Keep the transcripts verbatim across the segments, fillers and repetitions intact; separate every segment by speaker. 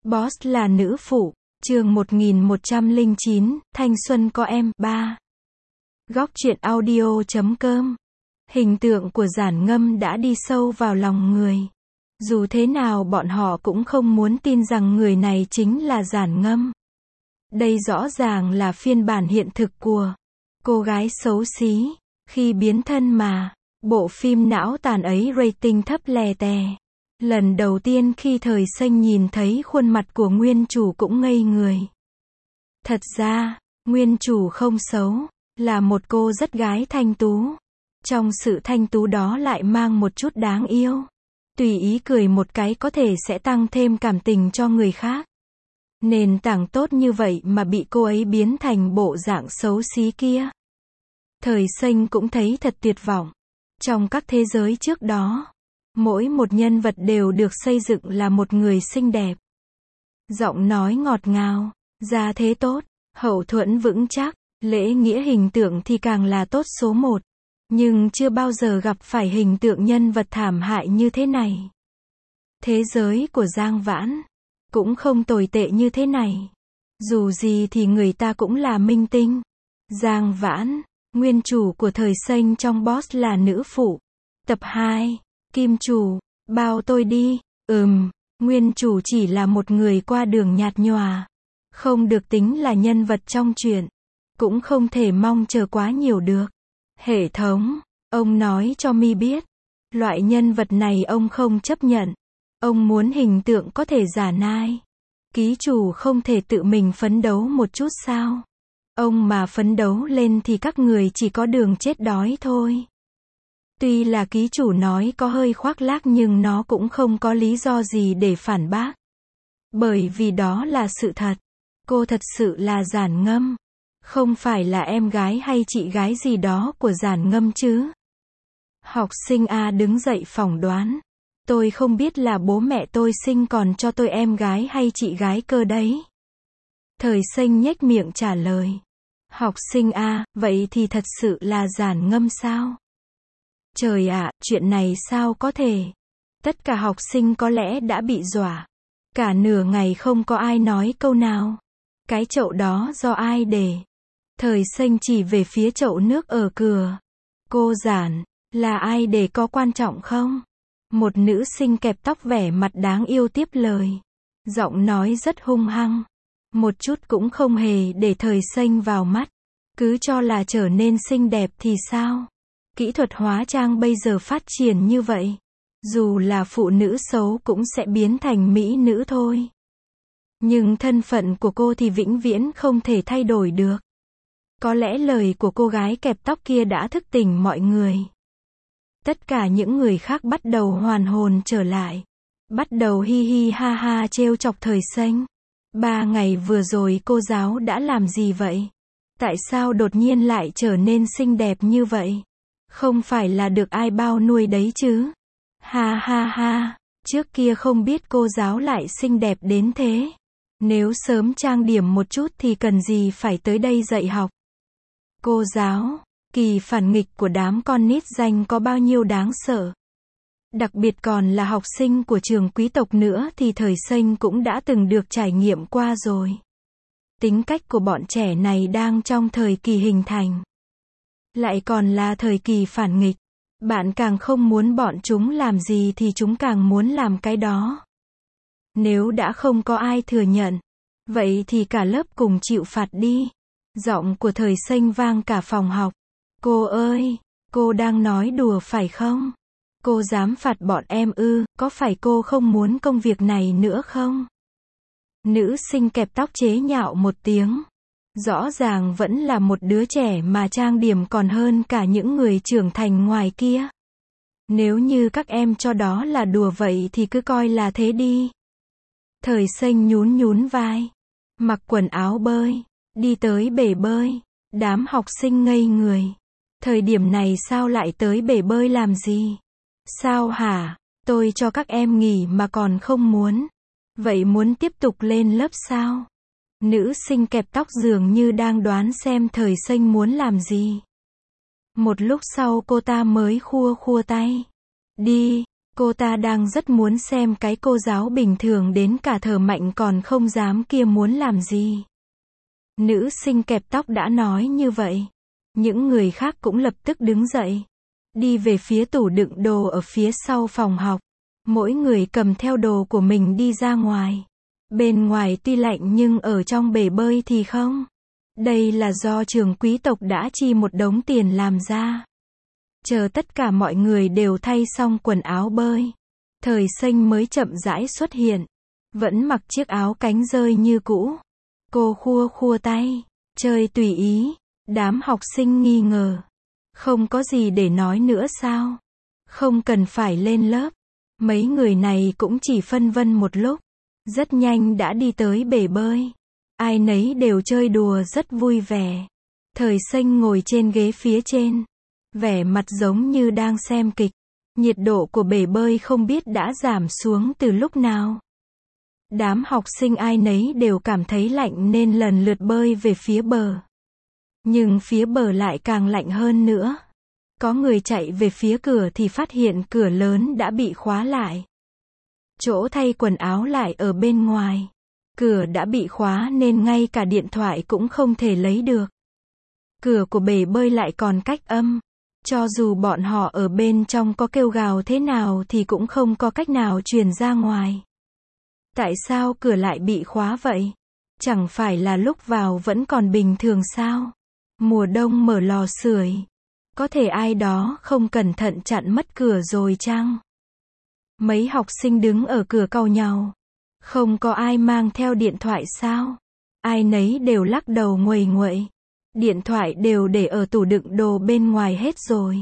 Speaker 1: Boss là nữ phụ, chương một nghìn một trăm lẻ chín, thanh xuân có em, ba. Góc truyện audio chấm com. Hình tượng của Giản Ngâm đã đi sâu vào lòng người. Dù thế nào bọn họ cũng không muốn tin rằng người này chính là Giản Ngâm. Đây rõ ràng là phiên bản hiện thực của cô gái xấu xí, khi biến thân mà. Bộ phim não tàn ấy rating thấp lè tè. Lần đầu tiên khi Thời Xanh nhìn thấy khuôn mặt của nguyên chủ cũng ngây người. Thật ra, nguyên chủ không xấu, là một cô rất gái thanh tú. Trong sự thanh tú đó lại mang một chút đáng yêu. Tùy ý cười một cái có thể sẽ tăng thêm cảm tình cho người khác. Nền tảng tốt như vậy mà bị cô ấy biến thành bộ dạng xấu xí kia. Thời Xanh cũng thấy thật tuyệt vọng. Trong các thế giới trước đó, mỗi một nhân vật đều được xây dựng là một người xinh đẹp. Giọng nói ngọt ngào, gia thế tốt, hậu thuẫn vững chắc, lễ nghĩa hình tượng thì càng là tốt số một. Nhưng chưa bao giờ gặp phải hình tượng nhân vật thảm hại như thế này. Thế giới của Giang Vãn cũng không tồi tệ như thế này. Dù gì thì người ta cũng là minh tinh. Giang Vãn, nguyên chủ của Thời Xanh trong Boss là nữ phụ. Tập hai, Kim chủ, bao tôi đi. Ừm, nguyên chủ chỉ là một người qua đường nhạt nhòa. Không được tính là nhân vật trong truyện. Cũng không thể mong chờ quá nhiều được. Hệ thống, ông nói cho mi biết. Loại nhân vật này ông không chấp nhận. Ông muốn hình tượng có thể giả nai. Ký chủ không thể tự mình phấn đấu một chút sao? Ông mà phấn đấu lên thì các người chỉ có đường chết đói thôi. Tuy là ký chủ nói có hơi khoác lác nhưng nó cũng không có lý do gì để phản bác. Bởi vì đó là sự thật. Cô thật sự là Giản Ngâm. Không phải là em gái hay chị gái gì đó của Giản Ngâm chứ. Học sinh A đứng dậy phỏng đoán. Tôi không biết là bố mẹ tôi sinh còn cho tôi em gái hay chị gái cơ đấy. Thời Xanh nhếch miệng trả lời. Học sinh A, vậy thì thật sự là Giản Ngâm sao? Trời ạ, chuyện này sao có thể? Tất cả học sinh có lẽ đã bị dọa. Cả nửa ngày không có ai nói câu nào. Cái chậu đó do ai để? Thời Xanh chỉ về phía chậu nước ở cửa. Cô Giản, là ai để có quan trọng không? Một nữ sinh kẹp tóc vẻ mặt đáng yêu tiếp lời. Giọng nói rất hung hăng. Một chút cũng không hề để Thời Xanh vào mắt. Cứ cho là trở nên xinh đẹp thì sao? Kỹ thuật hóa trang bây giờ phát triển như vậy. Dù là phụ nữ xấu cũng sẽ biến thành mỹ nữ thôi. Nhưng thân phận của cô thì vĩnh viễn không thể thay đổi được. Có lẽ lời của cô gái kẹp tóc kia đã thức tỉnh mọi người. Tất cả những người khác bắt đầu hoàn hồn trở lại. Bắt đầu hi hi ha ha trêu chọc Thời Xanh. Ba ngày vừa rồi cô giáo đã làm gì vậy? Tại sao đột nhiên lại trở nên xinh đẹp như vậy? Không phải là được ai bao nuôi đấy chứ? Ha ha ha, trước kia không biết cô giáo lại xinh đẹp đến thế. Nếu sớm trang điểm một chút thì cần gì phải tới đây dạy học. Cô giáo, kỳ phản nghịch của đám con nít danh có bao nhiêu đáng sợ. Đặc biệt còn là học sinh của trường quý tộc nữa thì Thời Xanh cũng đã từng được trải nghiệm qua rồi. Tính cách của bọn trẻ này đang trong thời kỳ hình thành. Lại còn là thời kỳ phản nghịch. Bạn càng không muốn bọn chúng làm gì thì chúng càng muốn làm cái đó. Nếu đã không có ai thừa nhận, vậy thì cả lớp cùng chịu phạt đi. Giọng của Thời Xanh vang cả phòng học. Cô ơi, cô đang nói đùa phải không? Cô dám phạt bọn em ư, có phải cô không muốn công việc này nữa không? Nữ sinh kẹp tóc chế nhạo một tiếng. Rõ ràng vẫn là một đứa trẻ mà trang điểm còn hơn cả những người trưởng thành ngoài kia. Nếu như các em cho đó là đùa vậy thì cứ coi là thế đi. Thời Xanh nhún nhún vai. Mặc quần áo bơi. Đi tới bể bơi. Đám học sinh ngây người. Thời điểm này sao lại tới bể bơi làm gì? Sao hả? Tôi cho các em nghỉ mà còn không muốn. Vậy muốn tiếp tục lên lớp sao? Nữ sinh kẹp tóc dường như đang đoán xem Thời Xanh muốn làm gì. Một lúc sau cô ta mới khua khua tay. Đi, Cô ta đang rất muốn xem cái cô giáo bình thường đến cả thở mạnh còn không dám kia muốn làm gì. Nữ sinh kẹp tóc đã nói như vậy. Những người khác cũng lập tức đứng dậy. Đi về phía tủ đựng đồ ở phía sau phòng học. Mỗi người cầm theo đồ của mình đi ra ngoài. Bên ngoài tuy lạnh nhưng ở trong bể bơi thì không. Đây là do trường quý tộc đã chi một đống tiền làm ra. Chờ tất cả mọi người đều thay xong quần áo bơi. Thời xanh mới chậm rãi xuất hiện. Vẫn mặc chiếc áo cánh rơi như cũ. Cô khua khua tay. Chơi tùy ý. Đám học sinh nghi ngờ. Không có gì để nói nữa sao? Không cần phải lên lớp. Mấy người này cũng chỉ phân vân một lúc. Rất nhanh đã đi tới bể bơi. Ai nấy đều chơi đùa rất vui vẻ. Thời xanh ngồi trên ghế phía trên. Vẻ mặt giống như đang xem kịch. Nhiệt độ của bể bơi không biết đã giảm xuống từ lúc nào. Đám học sinh ai nấy đều cảm thấy lạnh nên lần lượt bơi về phía bờ. Nhưng phía bờ lại càng lạnh hơn nữa. Có người chạy về phía cửa thì phát hiện cửa lớn đã bị khóa lại. Chỗ thay quần áo lại ở bên ngoài. Cửa đã bị khóa nên ngay cả điện thoại cũng không thể lấy được. Cửa của bể bơi lại còn cách âm. Cho dù bọn họ ở bên trong có kêu gào thế nào thì cũng không có cách nào truyền ra ngoài. Tại sao cửa lại bị khóa vậy? Chẳng phải là lúc vào vẫn còn bình thường sao? Mùa đông mở lò sưởi. Có thể ai đó không cẩn thận chặn mất cửa rồi chăng? Mấy học sinh đứng ở cửa cau nhàu. Không có ai mang theo điện thoại sao? Ai nấy đều lắc đầu nguầy nguậy. Điện thoại đều để ở tủ đựng đồ bên ngoài hết rồi.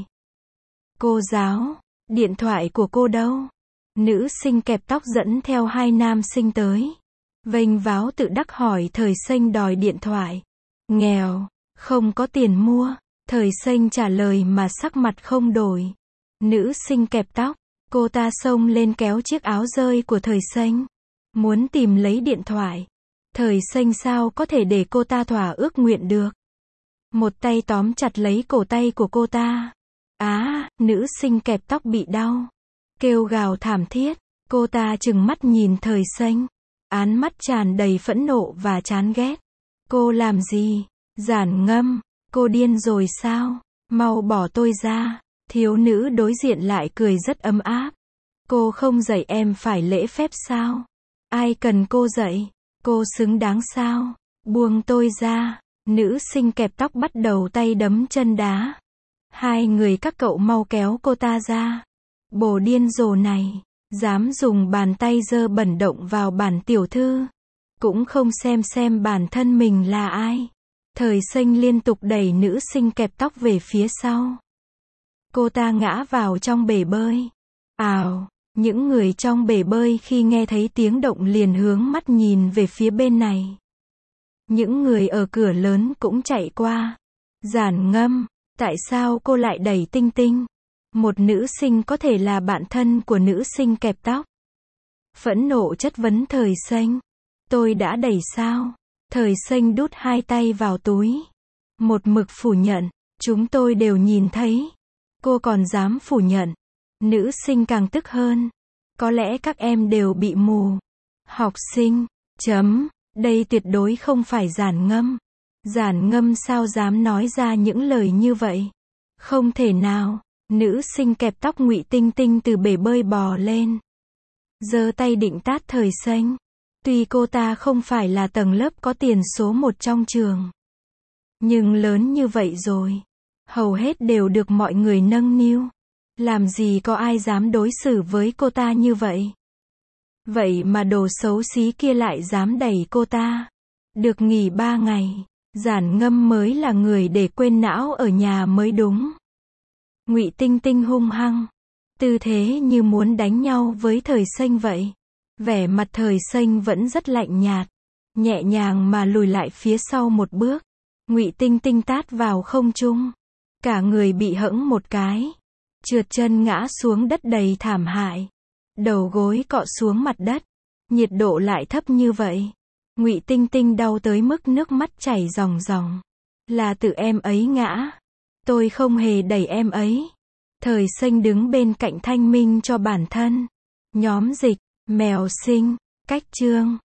Speaker 1: Cô giáo, điện thoại của cô đâu? Nữ sinh kẹp tóc dẫn theo hai nam sinh tới. Vênh váo tự đắc hỏi thời xanh đòi điện thoại. Nghèo, không có tiền mua. Thời xanh trả lời mà sắc mặt không đổi. Nữ sinh kẹp tóc, cô ta xông lên kéo chiếc áo rơi của thời xanh. Muốn tìm lấy điện thoại. Thời xanh sao có thể để cô ta thỏa ước nguyện được. Một tay tóm chặt lấy cổ tay của cô ta. Á, à, nữ sinh kẹp tóc bị đau. Kêu gào thảm thiết. Cô ta trừng mắt nhìn thời xanh. Án mắt tràn đầy phẫn nộ và chán ghét. Cô làm gì? Giản Ngâm, cô điên rồi sao? Mau bỏ tôi ra. Thiếu nữ đối diện lại cười rất ấm áp. Cô không dạy em phải lễ phép sao? Ai cần cô dạy? Cô xứng đáng sao? Buông tôi ra. Nữ sinh kẹp tóc bắt đầu tay đấm chân đá. Hai người các cậu mau kéo cô ta ra. Bồ điên rồ này, dám dùng bàn tay dơ bẩn động vào bản tiểu thư. Cũng không xem xem bản thân mình là ai. Thời xanh liên tục đẩy nữ sinh kẹp tóc về phía sau. Cô ta ngã vào trong bể bơi. Ào, những người trong bể bơi khi nghe thấy tiếng động liền hướng mắt nhìn về phía bên này. Những người ở cửa lớn cũng chạy qua. Giản Ngâm, tại sao cô lại đẩy Tinh Tinh? Một nữ sinh có thể là bạn thân của nữ sinh kẹp tóc. Phẫn nộ chất vấn thời xanh. Tôi đã đẩy sao? Thời xanh đút hai tay vào túi. Một mực phủ nhận. Chúng tôi đều nhìn thấy. Cô còn dám phủ nhận. Nữ sinh càng tức hơn. Có lẽ các em đều bị mù. Học sinh. Chấm. Đây tuyệt đối không phải Giản Ngâm. Giản Ngâm sao dám nói ra những lời như vậy? Không thể nào. Nữ sinh kẹp tóc Ngụy Tinh Tinh từ bể bơi bò lên. Giơ tay định tát thời xanh. Tuy cô ta không phải là tầng lớp có tiền số một trong trường. Nhưng lớn như vậy rồi. Hầu hết đều được mọi người nâng niu. Làm gì có ai dám đối xử với cô ta như vậy? Vậy mà đồ xấu xí kia lại dám đẩy cô ta. Được nghỉ ba ngày. Giản Ngâm mới là người để quên não ở nhà mới đúng. Ngụy Tinh Tinh hung hăng. Tư thế như muốn đánh nhau với thời xanh vậy. Vẻ mặt thời xanh vẫn rất lạnh nhạt. Nhẹ nhàng mà lùi lại phía sau một bước. Ngụy Tinh Tinh tát vào không trung. Cả người bị hẫng một cái. Trượt chân ngã xuống đất đầy thảm hại. Đầu gối cọ xuống mặt đất. Nhiệt độ lại thấp như vậy. Ngụy Tinh Tinh đau tới mức nước mắt chảy ròng ròng. Là tự em ấy ngã. Tôi không hề đẩy em ấy. Thời Xanh đứng bên cạnh thanh minh cho bản thân. Nhóm dịch, mèo sinh, cách chương.